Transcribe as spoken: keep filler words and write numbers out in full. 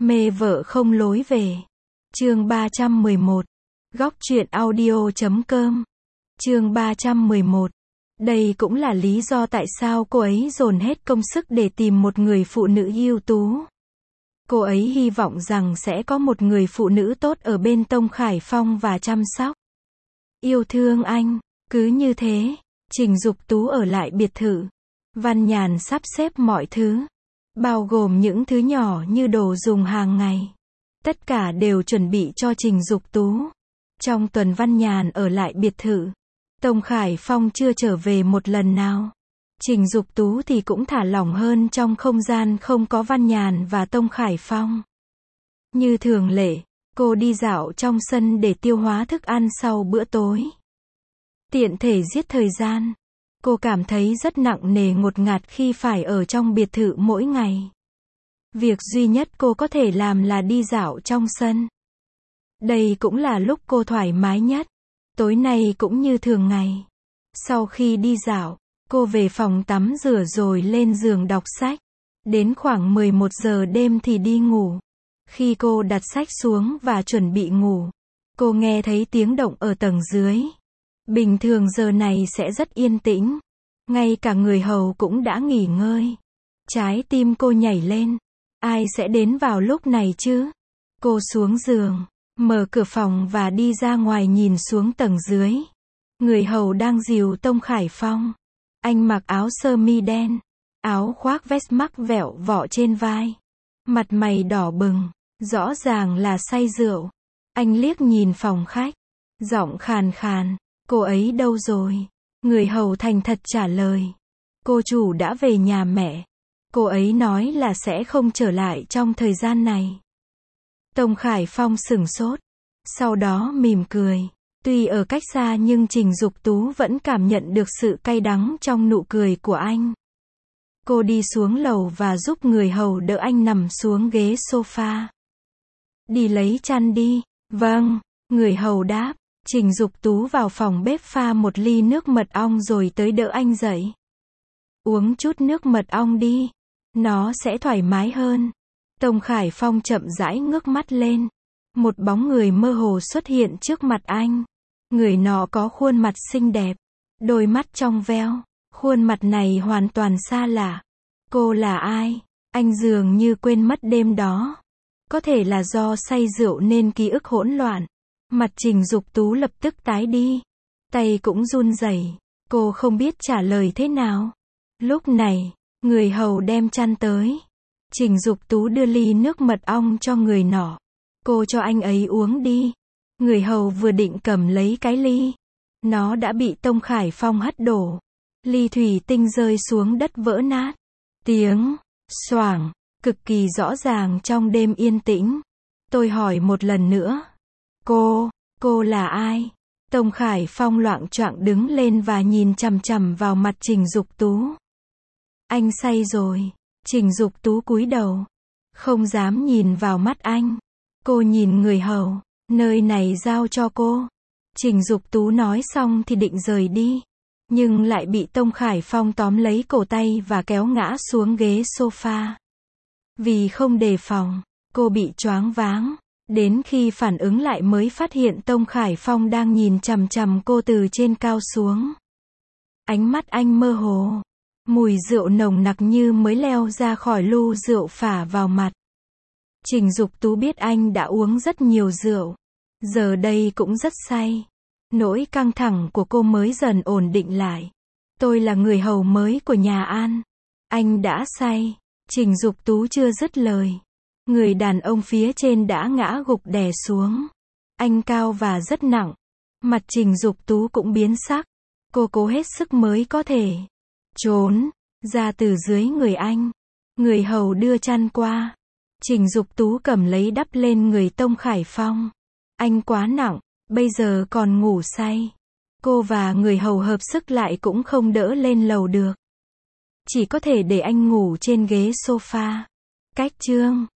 Mê vợ không lối về. Chương ba trăm mười một. Góc truyện audio chấm com. Chương ba trăm mười một. Đây cũng là lý do tại sao cô ấy dồn hết công sức để tìm một người phụ nữ ưu tú. Cô ấy hy vọng rằng sẽ có một người phụ nữ tốt ở bên Tông Khải Phong và chăm sóc, yêu thương anh. Cứ như thế, Trình Dục Tú ở lại biệt thự. Văn Nhàn sắp xếp mọi thứ, bao gồm những thứ nhỏ như đồ dùng hàng ngày. Tất cả đều chuẩn bị cho Trình Dục Tú. Trong tuần Văn Nhàn ở lại biệt thự, Tông Khải Phong chưa trở về một lần nào. Trình Dục Tú thì cũng thả lỏng hơn trong không gian không có Văn Nhàn và Tông Khải Phong. Như thường lệ, cô đi dạo trong sân để tiêu hóa thức ăn sau bữa tối. Tiện thể giết thời gian. Cô cảm thấy rất nặng nề ngột ngạt khi phải ở trong biệt thự mỗi ngày. Việc duy nhất cô có thể làm là đi dạo trong sân. Đây cũng là lúc cô thoải mái nhất. Tối nay cũng như thường ngày. Sau khi đi dạo, cô về phòng tắm rửa rồi lên giường đọc sách. Đến khoảng mười một giờ đêm thì đi ngủ. Khi cô đặt sách xuống và chuẩn bị ngủ, cô nghe thấy tiếng động ở tầng dưới. Bình thường giờ này sẽ rất yên tĩnh. Ngay cả người hầu cũng đã nghỉ ngơi. Trái tim cô nhảy lên. Ai sẽ đến vào lúc này chứ? Cô xuống giường, mở cửa phòng và đi ra ngoài nhìn xuống tầng dưới. Người hầu đang dìu Tông Khải Phong. Anh mặc áo sơ mi đen, áo khoác vest mắc vẹo vỏ trên vai. Mặt mày đỏ bừng, rõ ràng là say rượu. Anh liếc nhìn phòng khách, giọng khàn khàn, cô ấy đâu rồi? Người hầu thành thật trả lời, cô chủ đã về nhà mẹ. Cô ấy nói là sẽ không trở lại trong thời gian này. Tông Khải Phong sửng sốt, sau đó mỉm cười. Tuy ở cách xa nhưng Trình Dục Tú vẫn cảm nhận được sự cay đắng trong nụ cười của anh. Cô đi xuống lầu và giúp người hầu đỡ anh nằm xuống ghế sofa. Đi lấy chăn đi. Vâng, người hầu đáp. Trình Dục Tú vào phòng bếp pha một ly nước mật ong rồi tới đỡ anh dậy. Uống chút nước mật ong đi. Nó sẽ thoải mái hơn. Tông Khải Phong chậm rãi ngước mắt lên. Một bóng người mơ hồ xuất hiện trước mặt anh. Người nọ có khuôn mặt xinh đẹp, đôi mắt trong veo. Khuôn mặt này hoàn toàn xa lạ. Cô là ai? Anh dường như quên mất đêm đó. Có thể là do say rượu nên ký ức hỗn loạn. Mặt Trình Dục Tú lập tức tái đi. Tay cũng run rẩy. Cô không biết trả lời thế nào. Lúc này, người hầu đem chăn tới. Trình Dục Tú đưa ly nước mật ong cho người nọ. Cô cho anh ấy uống đi. Người hầu vừa định cầm lấy cái ly. Nó đã bị Tông Khải Phong hất đổ. Ly thủy tinh rơi xuống đất vỡ nát. Tiếng xoảng cực kỳ rõ ràng trong đêm yên tĩnh. Tôi hỏi một lần nữa. Cô, cô là ai? Tông Khải Phong loạng choạng đứng lên và nhìn chằm chằm vào mặt Trình Dục Tú. Anh say rồi. Trình Dục Tú cúi đầu, không dám nhìn vào mắt anh. Cô nhìn người hầu, nơi này giao cho cô. Trình Dục Tú nói xong thì định rời đi, nhưng lại bị Tông Khải Phong tóm lấy cổ tay và kéo ngã xuống ghế sofa. Vì không đề phòng, cô bị choáng váng. Đến khi phản ứng lại mới phát hiện Tông Khải Phong đang nhìn chằm chằm cô từ trên cao xuống. Ánh mắt anh mơ hồ. Mùi rượu nồng nặc như mới leo ra khỏi lu rượu phả vào mặt. Trình Dục Tú biết anh đã uống rất nhiều rượu. Giờ đây cũng rất say. Nỗi căng thẳng của cô mới dần ổn định lại. Tôi là người hầu mới của nhà An. Anh đã say. Trình Dục Tú chưa dứt lời. Người đàn ông phía trên đã ngã gục đè xuống. Anh cao và rất nặng. Mặt Trình Dục Tú cũng biến sắc. Cô cố hết sức mới có thể trốn ra từ dưới người anh. Người hầu đưa chăn qua. Trình Dục Tú cầm lấy đắp lên người Tông Khải Phong. Anh quá nặng, bây giờ còn ngủ say. Cô và người hầu hợp sức lại cũng không đỡ lên lầu được. Chỉ có thể để anh ngủ trên ghế sofa. Cách chương